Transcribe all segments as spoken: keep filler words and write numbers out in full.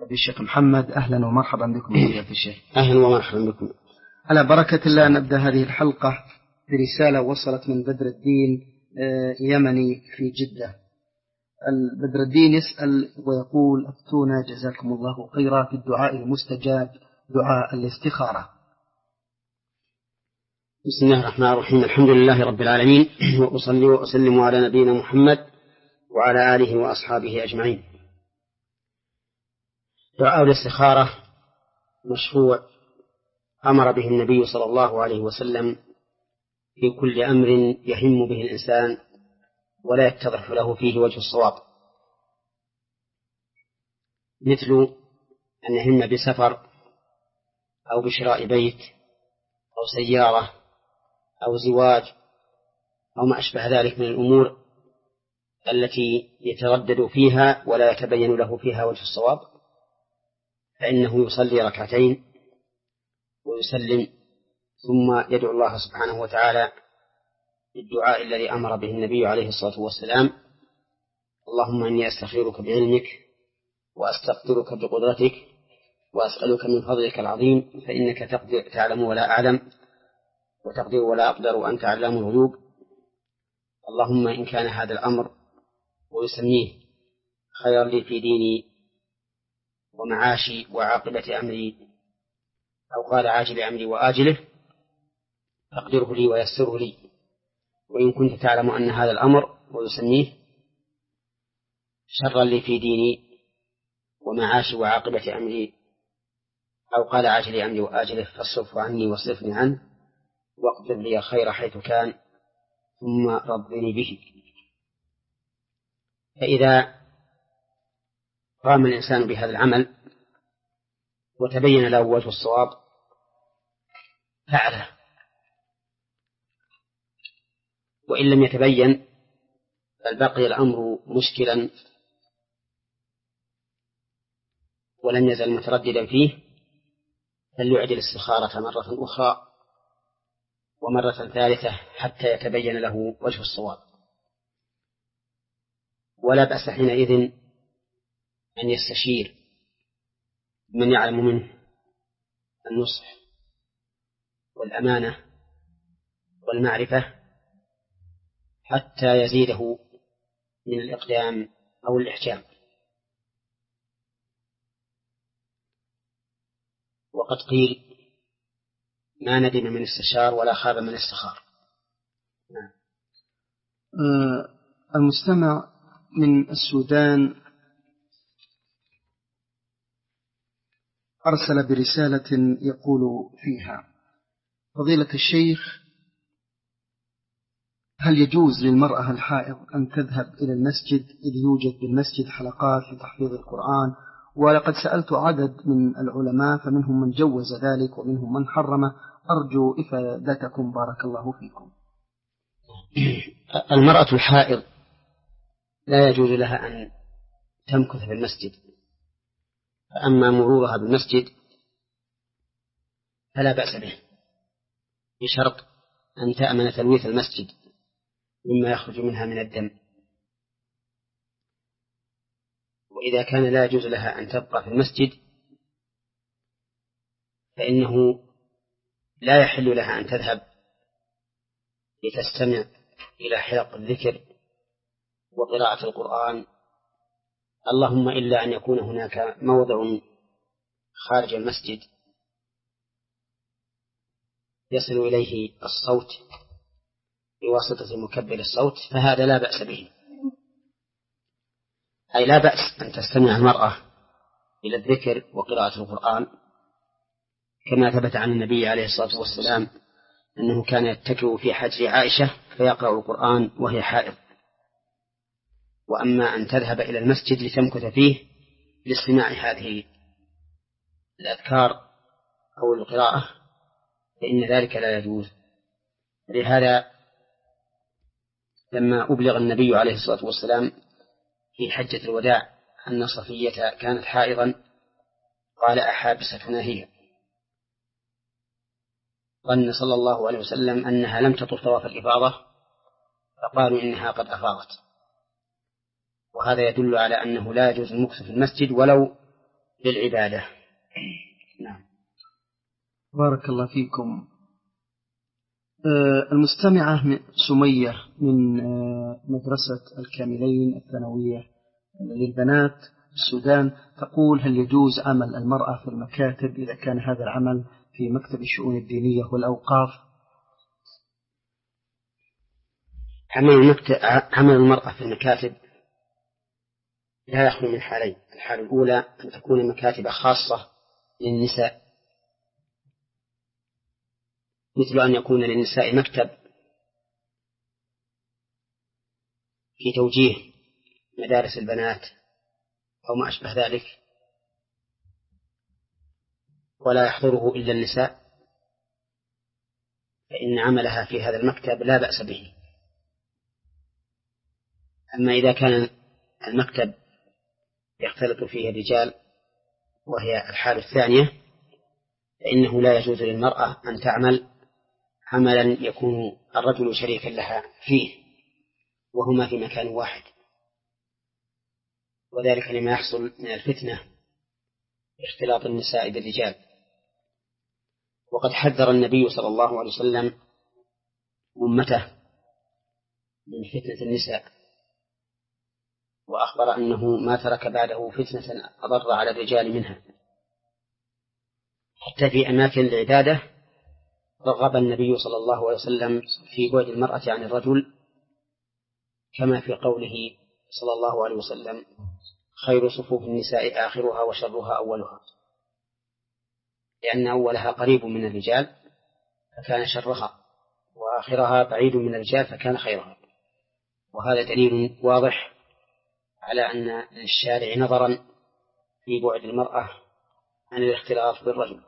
الشيخ محمد، أهلا ومرحبا بكم فضيلة الشيخ. أهلا ومرحبا بكم. على بركة الله نبدأ هذه الحلقة برسالة وصلت من بدر الدين يمني في جدة. بدر الدين يسأل ويقول: أفتونا جزاكم الله خيرا في الدعاء المستجاب، دعاء الاستخارة. بسم الله الرحمن الرحيم، الحمد لله رب العالمين، وأصلي وأسلم على نبينا محمد وعلى آله وأصحابه أجمعين. دعاء الاستخارة مشروع أمر به النبي صلى الله عليه وسلم في كل أمر يهم به الإنسان ولا يتضح له فيه وجه الصواب، مثل أن يهم بسفر أو بشراء بيت أو سيارة أو زواج أو ما أشبه ذلك من الأمور التي يتردد فيها ولا يتبين له فيها وجه الصواب، فإنه يصلي ركعتين ويسلم ثم يدعو الله سبحانه وتعالى بالدعاء الذي أمر به النبي عليه الصلاة والسلام: اللهم إني أستخيرك بعلمك وأستقدرك بقدرتك وأسألك من فضلك العظيم فإنك تقدر تعلم ولا أعلم وتقدر ولا أقدر وأنت علام الغيوب. اللهم إن كان هذا الأمر ويسميه خير لي في ديني ومعاشي وعاقبة أمري، أو قال عاجل أمري وآجله، فاقدره لي ويسره لي. وإن كنت تعلم أن هذا الأمر ويسميه شرا لي في ديني ومعاشي وعاقبة أمري، أو قال عاجل أمري وآجله، فاصرف عني واصرفني عنه واقدر لي خير حيث كان ثم رضني به. فإذا قام الإنسان بهذا العمل وتبين له وجه الصواب فعله، وإن لم يتبين بل بقي الأمر مشكلا ولم يزل مترددا فيه، فليعد الاستخارة مرة أخرى ومرة ثالثة حتى يتبين له وجه الصواب. ولا بأس حينئذ أن يستشير من يعلم منه النصح والأمانة والمعرفة حتى يزيده من الإقدام أو الإحجام. وقد قيل: ما ندم من استشار ولا خاب من استخار. نعم. آه المستمع من السودان أرسل برسالة يقول فيها: فضيلة الشيخ، هل يجوز للمرأة الحائض أن تذهب إلى المسجد إذ يوجد بالمسجد حلقات لتحفيظ القرآن؟ ولقد سألت عدد من العلماء فمنهم من جوز ذلك ومنهم من حرمه، أرجو إفادتكم بارك الله فيكم. المرأة الحائض لا يجوز لها أن تمكث في المسجد، فأما مرورها بالمسجد فلا بأس به، بشرط أن تأمن تلويث المسجد مما يخرج منها من الدم. وإذا كان لا يجوز لها أن تبقى في المسجد فإنه لا يحل لها أن تذهب لتستمع إلى حلق الذكر وقراءة القرآن، اللهم إلا أن يكون هناك موضع خارج المسجد يصل إليه الصوت بواسطة مكبر الصوت، فهذا لا بأس به. أي لا بأس أن تستمع المرأة إلى الذكر وقراءة القرآن، كما ثبت عن النبي عليه الصلاة والسلام أنه كان يتكئ في حجر عائشة فيقرأ القرآن وهي حائض. وأما أن تذهب إلى المسجد لتمكث فيه لاستماع هذه الأذكار أو القراءة فإن ذلك لا يجوز. لهذا لما أبلغ النبي عليه الصلاة والسلام في حجة الوداع أن صفية كانت حائضا قال: أحابستنا هي؟ ظن صلى الله عليه وسلم أنها لم تطف طواف الإفاضة فقالوا إنها قد أفاضت. وهذا يدل على أنه لا يجوز المكث في المسجد ولو للعبادة. نعم. بارك الله فيكم. المستمعة سمية من مدرسة الكاملين الثانوية للبنات السودان تقول: هل يجوز عمل المرأة في المكاتب إذا كان هذا العمل في مكتب الشؤون الدينية والأوقاف؟ عمل, عمل المرأة في المكاتب لا يخلو من حالين. الحالة الأولى أن تكون مكاتب خاصة للنساء، مثل أن يكون للنساء مكتب في توجيه مدارس البنات أو ما أشبه ذلك ولا يحضره إلا النساء، فإن عملها في هذا المكتب لا بأس به. أما إذا كان المكتب يختلط فيه الرجال وهي الحالة الثانية، فإنه لا يجوز للمرأة أن تعمل عملا يكون الرجل شريكا لها فيه وهما في مكان واحد، وذلك لما يحصل من الفتنة اختلاط النساء بالرجال. وقد حذر النبي صلى الله عليه وسلم أمته من فتنة النساء، وأخبر أنه ما ترك بعده فتنة أضر على الرجال منها، حتى في أماكن العبادة رغب النبي صلى الله عليه وسلم في بعد المرأة عن الرجل، كما في قوله صلى الله عليه وسلم: خير صفوف النساء آخرها وشرها أولها، لأن أولها قريب من الرجال فكان شرها، وآخرها بعيد من الرجال فكان خيرها. وهذا دليل واضح على أن للشارع نظرا في بعد المرأة عن الاختلاط بالرجل.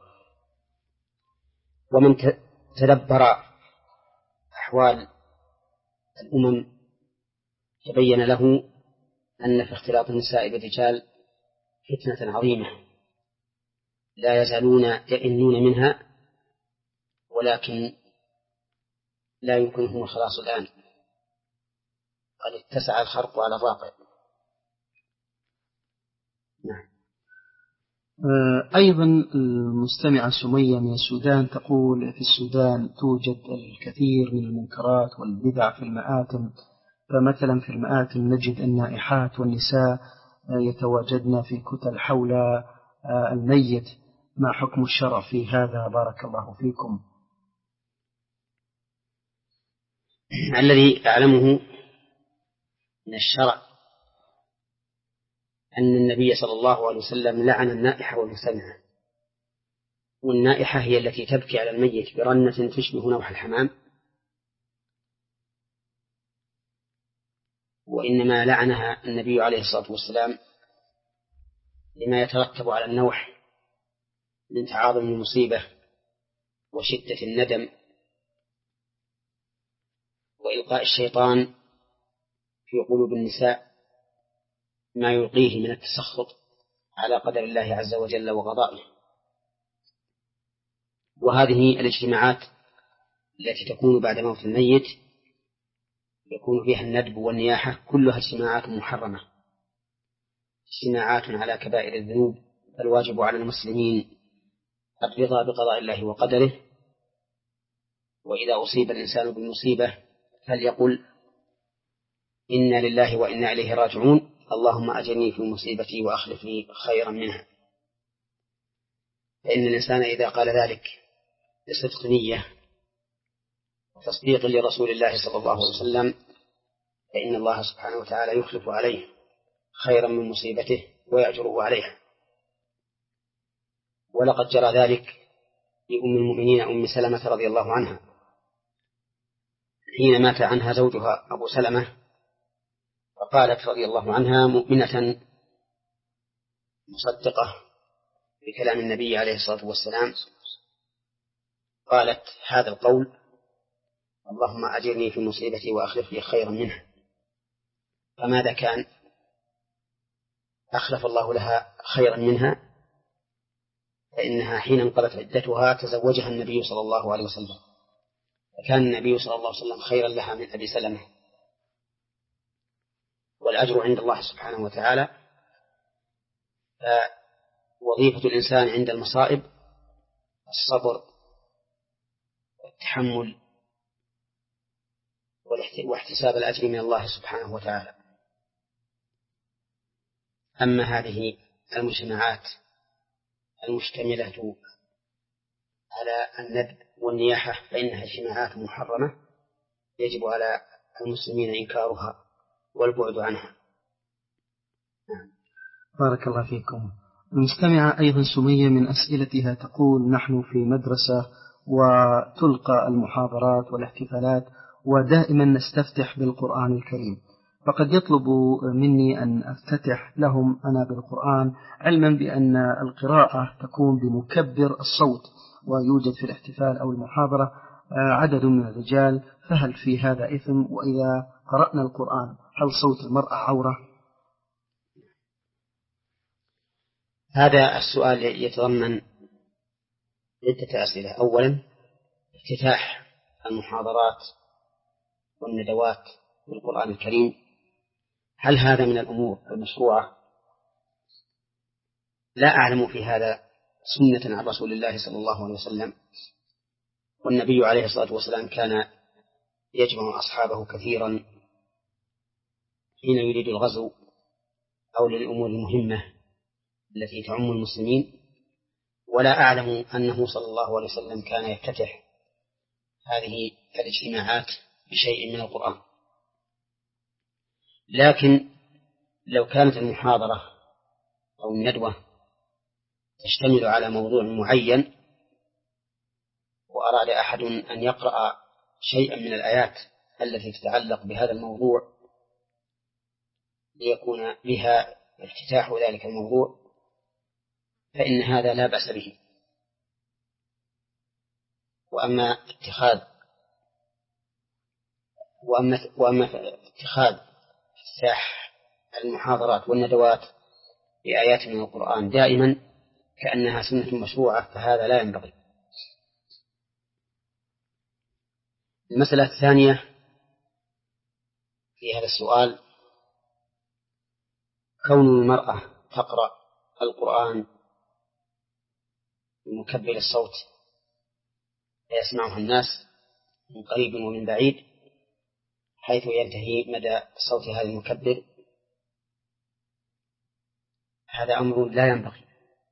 ومن تدبر أحوال الأمم تبين له أن في اختلاط النساء بالرجال فتنة عظيمة لا يزالون يئنون منها، ولكن لا يمكنهم الخلاص الآن، قد اتسع الخرق على الراقع. نعم. أيضا المستمعة سمية من السودان تقول: في السودان توجد الكثير من المنكرات والبدع في المآتم، فمثلا في المآتم نجد النائحات والنساء يتواجدن في كتل حول الميت، ما حكم الشرع في هذا؟ بارك الله فيكم. الذي أعلمه من الشرع أن النبي صلى الله عليه وسلم لعن النائحة والمستمعة. والنائحة هي التي تبكي على الميت برنة تشبه نوح الحمام، وإنما لعنها النبي عليه الصلاة والسلام لما يترتب على النوح من تعاظم المصيبة وشدة الندم وإلقاء الشيطان في قلوب النساء ما يلقيه من التسخط على قدر الله عز وجل وقضائه. وهذه الاجتماعات التي تكون بعد موت الميت يكون فيها الندب والنياحة كلها اجتماعات محرمة، اجتماعات على كبائر الذنوب. فالواجب على المسلمين الرضا بقضاء الله وقدره، وإذا أصيب الإنسان بالمصيبة فليقل: إنا لله وإنا إليه راجعون، اللهم أجرني في مصيبتي وأخلف لي خيرا منها. فإن الإنسان إذا قال ذلك بصدق نية وتصديق لرسول الله صلى الله عليه وسلم فإن الله سبحانه وتعالى يخلف عليه خيرا من مصيبته ويأجره عليها. ولقد جرى ذلك لأم المؤمنين أم سلمة رضي الله عنها حين مات عنها زوجها أبو سلمة، فقالت رضي الله عنها مؤمنة مصدقة بكلام النبي عليه الصلاة والسلام، قالت هذا القول: اللهم أجرني في مصيبتي وأخلف لي خيرا منها. فماذا كان؟ أخلف الله لها خيرا منها، فإنها حين انقضت عدتها تزوجها النبي صلى الله عليه وسلم، فكان النبي صلى الله عليه وسلم خيرا لها من أبي سلمة. والأجر عند الله سبحانه وتعالى وظيفة الإنسان عند المصائب الصبر والتحمل واحتساب الأجر من الله سبحانه وتعالى. أما هذه المجتمعات المشتملة على الندب والنياحة فإنها اجتماعات محرمة يجب على المسلمين إنكارها والبعد عنها. بارك الله فيكم. المستمعة أيضا سمية من أسئلتها تقول: نحن في مدرسة وتلقى المحاضرات والاحتفالات ودائما نستفتح بالقرآن الكريم، فقد يطلب مني أن أفتتح لهم أنا بالقرآن، علما بأن القراءة تكون بمكبر الصوت ويوجد في الاحتفال أو المحاضرة عدد من الرجال، فهل في هذا إثم؟ وإذا قرأنا القرآن هل صوت المرأة عورة؟ هذا السؤال يتضمن عدة أسئلة. أولا، افتتاح المحاضرات والندوات بالقرآن الكريم، هل هذا من الأمور المشروعة؟ لا أعلم في هذا سنة عن رسول الله صلى الله عليه وسلم، والنبي عليه الصلاة والسلام كان يجمع أصحابه كثيرا حين يريد الغزو أو للأمور المهمة التي تعم المسلمين، ولا أعلم أنه صلى الله عليه وسلم كان يفتتح هذه الاجتماعات بشيء من القرآن. لكن لو كانت المحاضرة أو الندوة تشتمل على موضوع معين وأراد أحد أن يقرأ شيئا من الآيات التي تتعلق بهذا الموضوع ليكون بها افتتاح ذلك الموضوع فإن هذا لا بأس به. وأما اتخاذ وأما وأما اتخاذ افتتاح المحاضرات والندوات بآيات من القرآن دائما كأنها سنة مشروعة فهذا لا ينبغي. المسألة الثانية في هذا السؤال: كون المرأة تقرأ القرآن بمكبر الصوت فيسمعها الناس من قريب ومن بعيد حيث ينتهي مدى صوت هذا المكبر، هذا أمر لا ينبغي،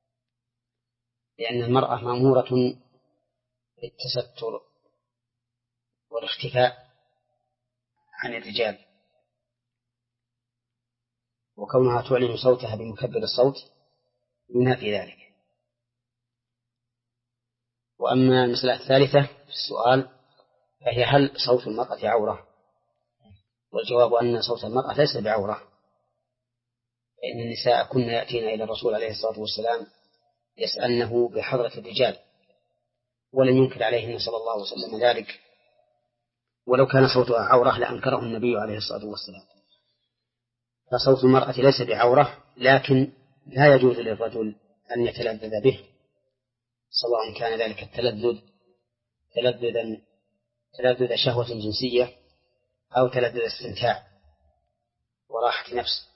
لأن المرأة مأمورة بالتستر والاختفاء عن الرجال، وكونها تعلن صوتها بمكبر الصوت ينافي ذلك. وأما المسألة الثالثة في السؤال فهي: هل صوت المرأة عورة؟ والجواب أن صوت المرأة ليس بعورة، فإن النساء كن يأتين إلى الرسول عليه الصلاة والسلام يسألنه بحضرة الرجال ولم ينكر عليهن صلى الله عليه وسلم ذلك، ولو كان صوتها عورة لأنكره النبي عليه الصلاة والسلام. فصوت المرأة ليس بعورة، لكن لا يجوز للرجل أن يتلذذ به، سواء كان ذلك التلذذ تلذذا تلذذ شهوة جنسية أو تلذذ استمتاع وراحة نفس،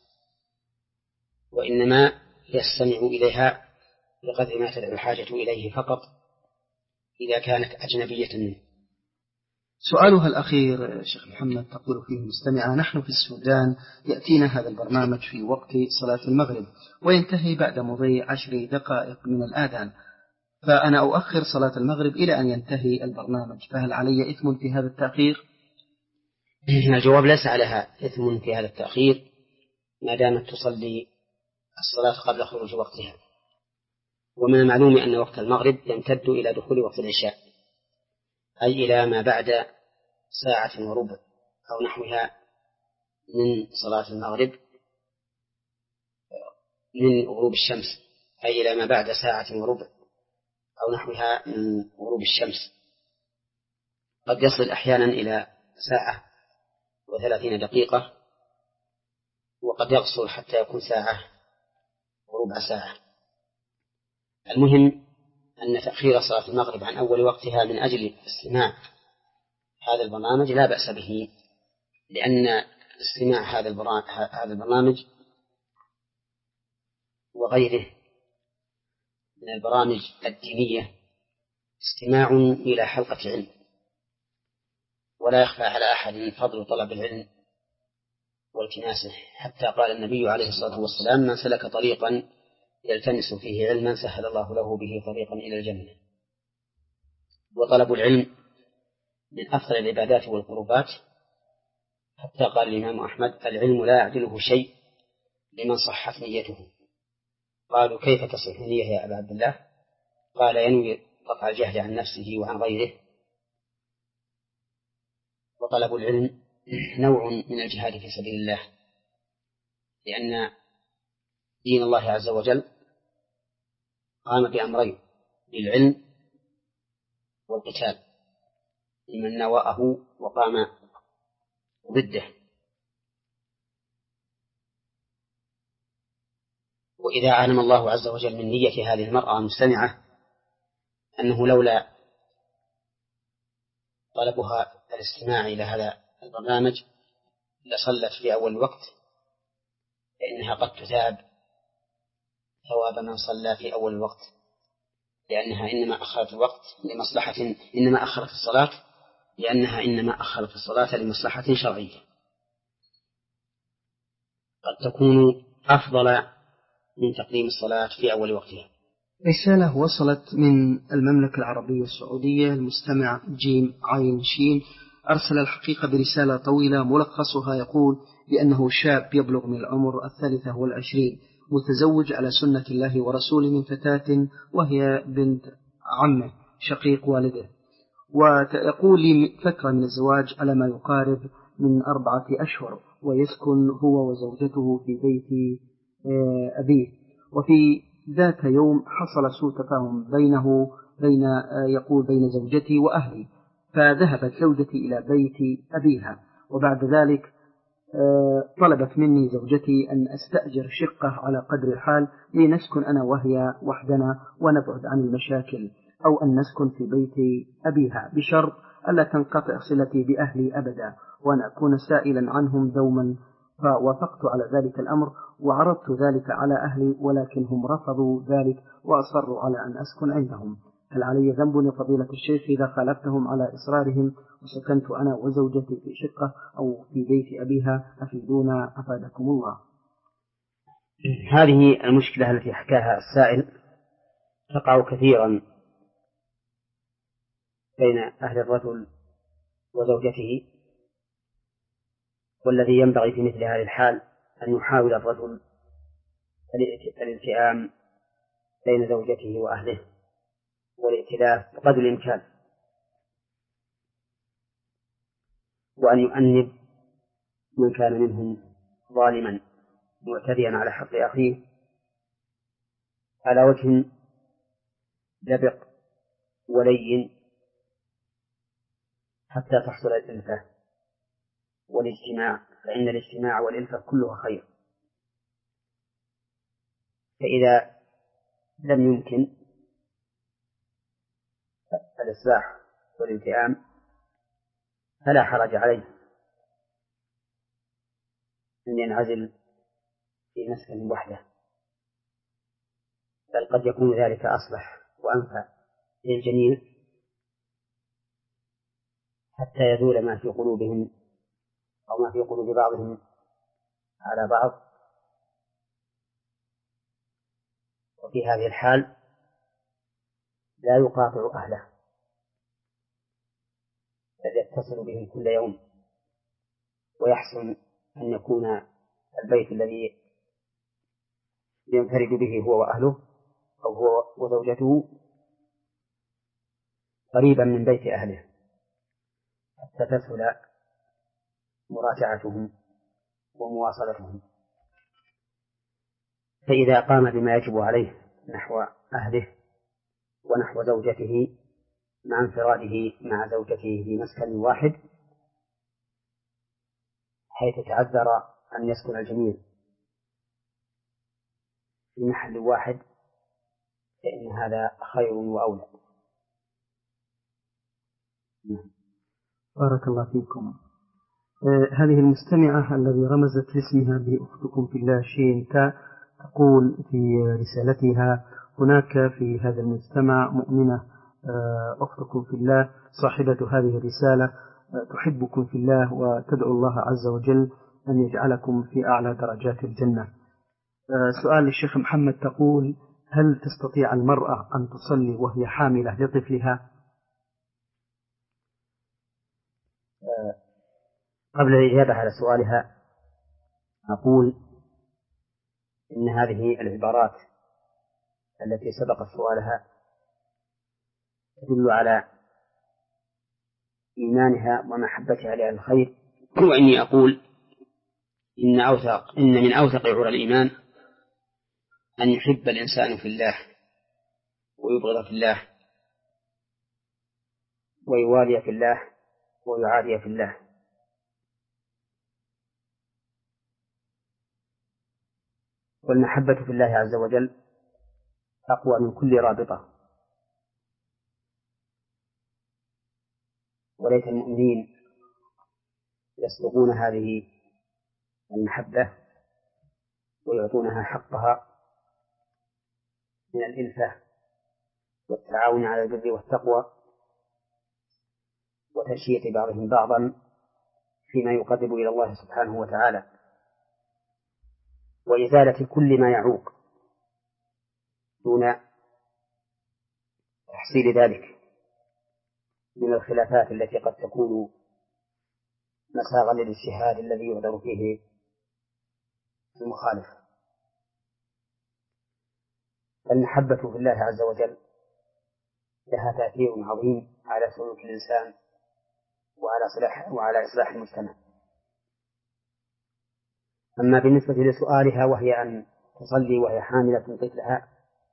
وإنما يستمع إليها بقدر ما تدعو الحاجة إليه فقط إذا كانت أجنبية منه. سؤالها الأخير شيخ محمد تقول فيه المستمعة: نحن في السودان يأتينا هذا البرنامج في وقت صلاة المغرب وينتهي بعد مضي عشر دقائق من الآذان، فأنا أؤخر صلاة المغرب إلى أن ينتهي البرنامج، فهل علي إثم في هذا التأخير؟ الجواب: ليس عليها إثم في هذا التأخير ما دامت تصلي الصلاة قبل خروج وقتها. ومن المعلوم أن وقت المغرب يمتد إلى دخول وقت العشاء، أي إلى ما بعد ساعة وربع أو نحوها من صلاة المغرب من غروب الشمس، أي إلى ما بعد ساعة وربع أو نحوها من غروب الشمس. قد يصل أحيانا إلى ساعة وثلاثين دقيقة، وقد يقصر حتى يكون ساعة وربع ساعة. المهم أن تأخير صلاة المغرب عن أول وقتها من أجل استماع هذا البرنامج لا بأس به، لأن استماع هذا البرنامج وغيره من البرامج الدينية استماع إلى حلقة علم، ولا يخفى على أحد فضل طلب العلم والتماسه، حتى قال النبي عليه الصلاة والسلام: من سلك طريقا يلتمس فيه علما سهل الله له به طريقا إلى الجنة. وطلب العلم من أفضل العبادات والقربات، حتى قال الإمام أحمد: العلم لا يعدله شيء لمن صحت نيته. قالوا: كيف تصح النية يا أبا عبد الله؟ قال: ينوي قطع الجهل عن نفسه وعن غيره. وطلب العلم نوع من الجهاد في سبيل الله، لأن دين الله عز وجل قام بأمرين: بالعلم والقتال، لمن نواه وقام ضده. وإذا علم الله عز وجل من نية هذه المرأة المستمعة أنه لولا طلبها الاستماع إلى هذا البرنامج لصلت في أول الوقت، فإنها قد تثاب ثواب من صلى في أول الوقت، لأنها إنما أخرت الوقت لمصلحة إنما أخرت الصلاة لأنها إنما أخرت الصلاة لمصلحة شرعية قد تكون أفضل من تقديم الصلاة في أول وقتها. رسالة وصلت من المملكة العربية السعودية، المستمع جيم عين شين أرسل الحقيقة برسالة طويلة ملخصها يقول بأنه شاب يبلغ من العمر الثالثة والعشرين، متزوج على سنة الله ورسوله من فتاة وهي بنت عمه شقيق والده، ويقول لي فترة من الزواج على ما يقارب من أربعة أشهر، ويسكن هو وزوجته في بيت أبيه. وفي ذات يوم حصل سوء تفاهم بينه بين يقول بين زوجتي وأهلي، فذهبت زوجتي إلى بيت أبيها، وبعد ذلك طلبت مني زوجتي أن أستأجر شقة على قدر الحال لنسكن أنا وهي وحدنا ونبعد عن المشاكل، أو أن نسكن في بيت أبيها بشرط ألا تنقطع صلتي بأهلي أبدا وأن أكون سائلا عنهم دوما. فوافقت على ذلك الأمر وعرضت ذلك على أهلي، ولكن هم رفضوا ذلك وأصروا على أن أسكن عندهم. هل علي ذنب يا فضيلة الشيخ إذا خالفتهم على إصرارهم وسكنت أنا وزوجتي في شقة أو في بيت أبيها؟ أفيدونا أفادكم الله. هذه المشكلة التي حكاها السائل تقع كثيرا بين أهل الرجل وزوجته، والذي ينبغي في مثل هذه الحال أن يحاول الرجل الالتئام بين زوجته وأهله والائتلاف بقدر الإمكان، وأن يؤنب من كان منهم ظالما معتديا على حق أخيه على وجه لبق ولين حتى تحصل الألفة والاجتماع، فإن الاجتماع والألفة كلها خير. فإذا لم يمكن الإصلاح والالتئام فلا حرج عليه أن ينعزل في مسكن وحده، بل قد يكون ذلك أصلح وأنفع للجميع حتى يزول ما في قلوبهم أو ما في قلوب بعضهم على بعض. وفي هذه الحال لا يقاطع أهله، بل يتصل بهم كل يوم، ويحسن أن يكون البيت الذي ينفرد به هو وأهله أو هو وزوجته قريبا من بيت أهله حتى تسهل مراجعتهم ومواصلتهم. فإذا قام بما يجب عليه نحو أهله ونحو زوجته مع انفراده مع زوجته في مسكن واحد حيث تعذر أن يسكن الجميع في محل واحد، فإن هذا خير وأولى. بارك الله فيكم. آه هذه المستمعة الذي رمزت لاسمها بأختكم في الله شين تقول في رسالتها: هناك في هذا المجتمع مؤمنة أختكم في الله صاحبة هذه الرسالة تحبكم في الله وتدعو الله عز وجل أن يجعلكم في أعلى درجات الجنة. سؤال للشيخ محمد تقول: هل تستطيع المرأة أن تصلي وهي حاملة لطفلها؟ قبل الإجابة على سؤالها أقول إن هذه العبارات التي سبق سؤالها تدل على إيمانها ومحبتها لأهل الخير، وإني أقول إن أوثق إن من أوثق عرى الإيمان أن يحب الإنسان في الله ويبغض في الله ويوالي في الله ويعادي في الله. والمحبة في الله عز وجل أقوى من كل رابطة، وليت المؤمنين يسبقون هذه المحبة ويعطونها حقها من الإلفة والتعاون على البر والتقوى وتشييع بعضهم بعضا فيما يقرب إلى الله سبحانه وتعالى، وإزالة كل ما يعوق دون تحصيل ذلك من الخلافات التي قد تكون مساغا للاجتهاد الذي يعذر فيه المخالف. المحبة في الله عز وجل لها تأثير عظيم على سلوك الإنسان وعلى صلاح وعلى إصلاح المجتمع. أما بالنسبة لسؤالها وهي أن تصلي وهي حاملة طفلها،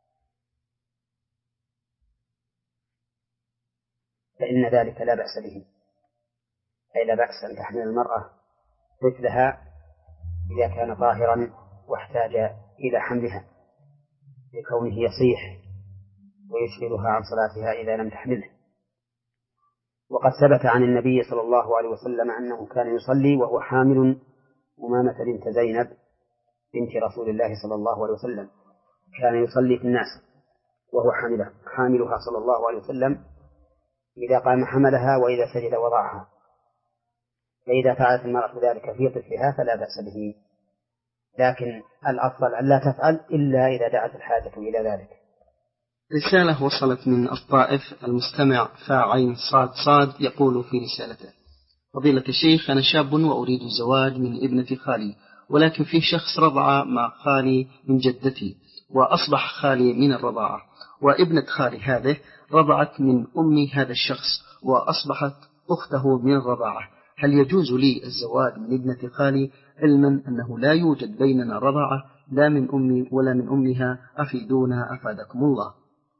فإن ذلك لا بأس به، أي لا بأس أن تحمل المرأة طفلها إذا كان طاهرا واحتاج إلى حملها لكونه يصيح ويشغلها عن صلاتها إذا لم تحمله. وقد ثبت عن النبي صلى الله عليه وسلم أنه كان يصلي وهو حامل أمامة بنت زينب بنت رسول الله صلى الله عليه وسلم، كان يصلي في الناس وهو حاملها حاملها صلى الله عليه وسلم، إذا قام حملها وإذا سجد وضعها. فإذا فعلت المرأة ذلك في طفلها فلا بأس به، لكن الأفضل أن لا تفعل إلا إذا دعت الحاجة إلى ذلك. رسالة وصلت من الطائف، المستمع فاعين صاد صاد يقول في رسالته: فضيلة الشيخ، أنا شاب وأريد الزواج من ابنة خالي، ولكن في شخص رضع مع خالي من جدتي وأصبح خالي من الرضاعة، وابنة خالي هذه رضعت من أم هذا الشخص وأصبحت أخته من الرضاعة، هل يجوز لي الزواج من ابنة خالي علما أنه لا يوجد بيننا رضاعة لا من أمي ولا من أمها؟ أفيدونا أفادكم الله.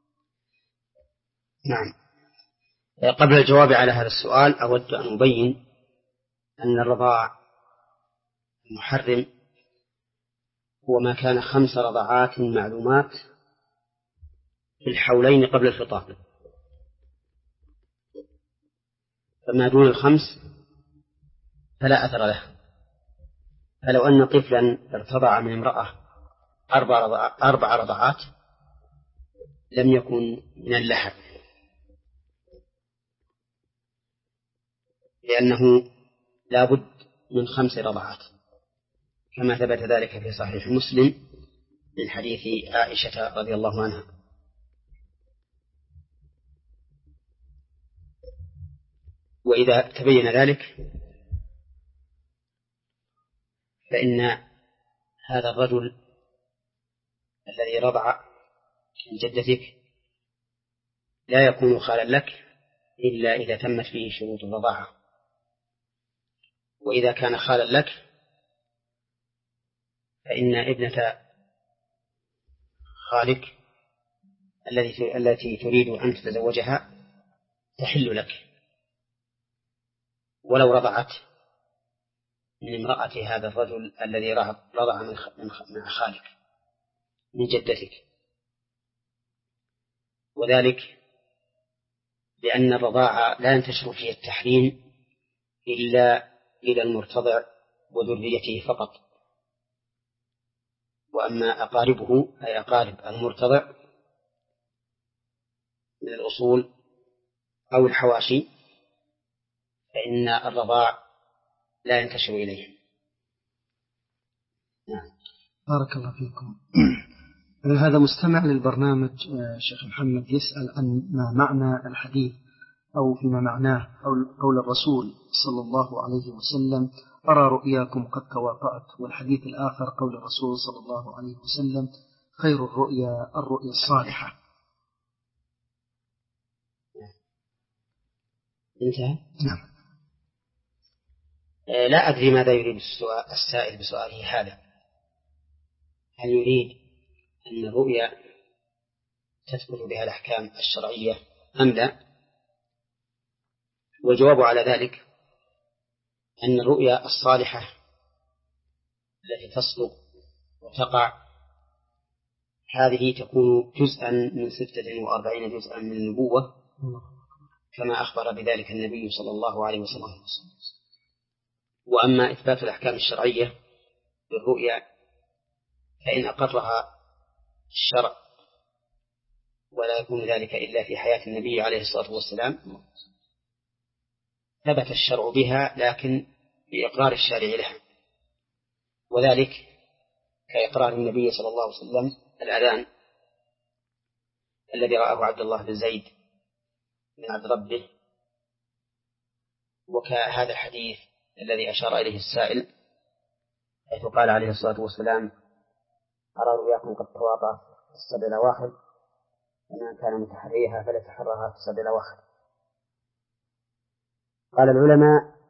نعم. قبل الجواب على هذا السؤال أود أن أبين أن الرضاع المحرم هو ما كان خمس رضعات معلومات في الحولين قبل الفطام، فما دون الخمس فلا أثر له. فلو أن طفلا ارتضع من امرأة أربع, رضع أربع رضعات لم يكن من اللحم، لأنه لا بد من خمس رضعات، كما ثبت ذلك في صحيح مسلم من حديث عائشة رضي الله عنها. وإذا تبين ذلك فإن هذا الرجل الذي رضع من جدتك لا يكون خالا لك إلا إذا تمت فيه شروط الرضاعة. وإذا كان خالا لك فإن ابنة خالك التي تريد أن تتزوجها تحل لك ولو رضعت من امرأة هذا الرجل الذي رضع من خالك من جدتك، وذلك لأن الرضاعة لا ينتشر فيه التحريم إلا إلى المرتضع وذريته فقط، وأما أقاربه أي أقارب المرتضع من الأصول أو الحواشي فإن الرضاع لا ينتشر إليهم. نعم. بارك الله فيكم. هذا مستمع للبرنامج شيخ محمد يسأل عن ما معنى الحديث أو فيما معناه قول الرسول صلى الله عليه وسلم أرى رؤياكم قد تواطأت، والحديث الآخر قول الرسول صلى الله عليه وسلم خير الرؤيا الرؤيا الصالحة. انتهى. نعم. لا أدري ماذا يريد السائل بسؤاله هذا، هل يريد أن الرؤيا تثبت بها الأحكام الشرعية أم لا؟ والجواب على ذلك أن الرؤيا الصالحة التي تصدق وتقع هذه تكون جزءا من ستة وأربعين جزءا من النبوة كما أخبر بذلك النبي صلى الله عليه وسلم. وأما إثبات الأحكام الشرعية بالرؤيا فإن أقرها الشرع ولا يكون ذلك إلا في حياة النبي عليه الصلاة والسلام ثبت الشرع بها لكن بإقرار الشارع لها، وذلك كإقرار النبي صلى الله عليه وسلم الأذان الذي رآه عبد الله بن زيد من عبد ربه، وكهذا الحديث الذي أشار إليه السائل حيث قال عليه الصلاة والسلام أرى رؤياكم قد تواطأت في السبع الأواخر ومن كان متحريها فليتحرها في السبع الأواخر. قال العلماء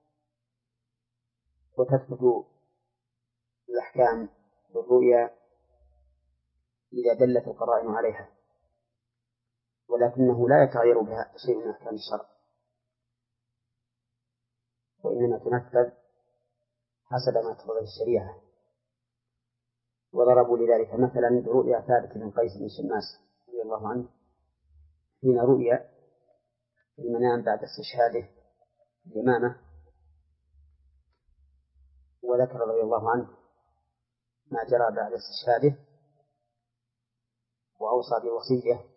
وتثبت الأحكام بالرؤيا إذا دلت القرائن عليها، ولكنه لا يتغير بها شيء من أحكام الشرع، وإنما تنفذ حسب ما تقتضيه الشريعة. وضربوا لذلك مثلا برؤيا ثابت بن قيس بن شماس رضي الله عنه حين رؤيا في المنام بعد استشهاده الإمامة، وذكر رضي الله عنه ما جرى بعد استشهاده وأوصى بوصية،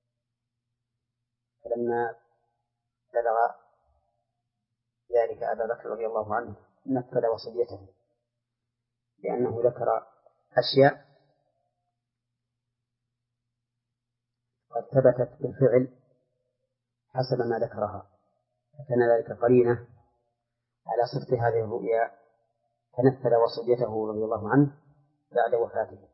فلما بلغ ذلك أبا بكر رضي الله عنه نفذ وصيته لأنه ذكر أشياء قد ثبتت بالفعل حسب ما ذكرها، فكان ذلك قرينة على صدق هذه الرؤيا فنفذ وصيته رضي الله عنه بعد وفاته.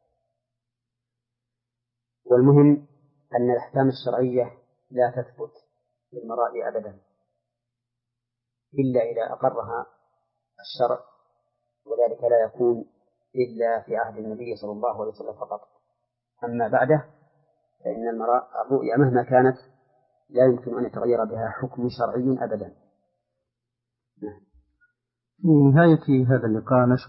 والمهم أن الأحكام الشرعية لا تثبت بالمرائي أبدا إلا إذا أقرها الشرع، وذلك لا يكون إلا في عهد النبي صلى الله عليه وسلم فقط. أما بعده فإن الرؤيا مهما كانت لا يمكن أن يتغير بها حكم شرعي أبدا. في نهاية هذا اللقاء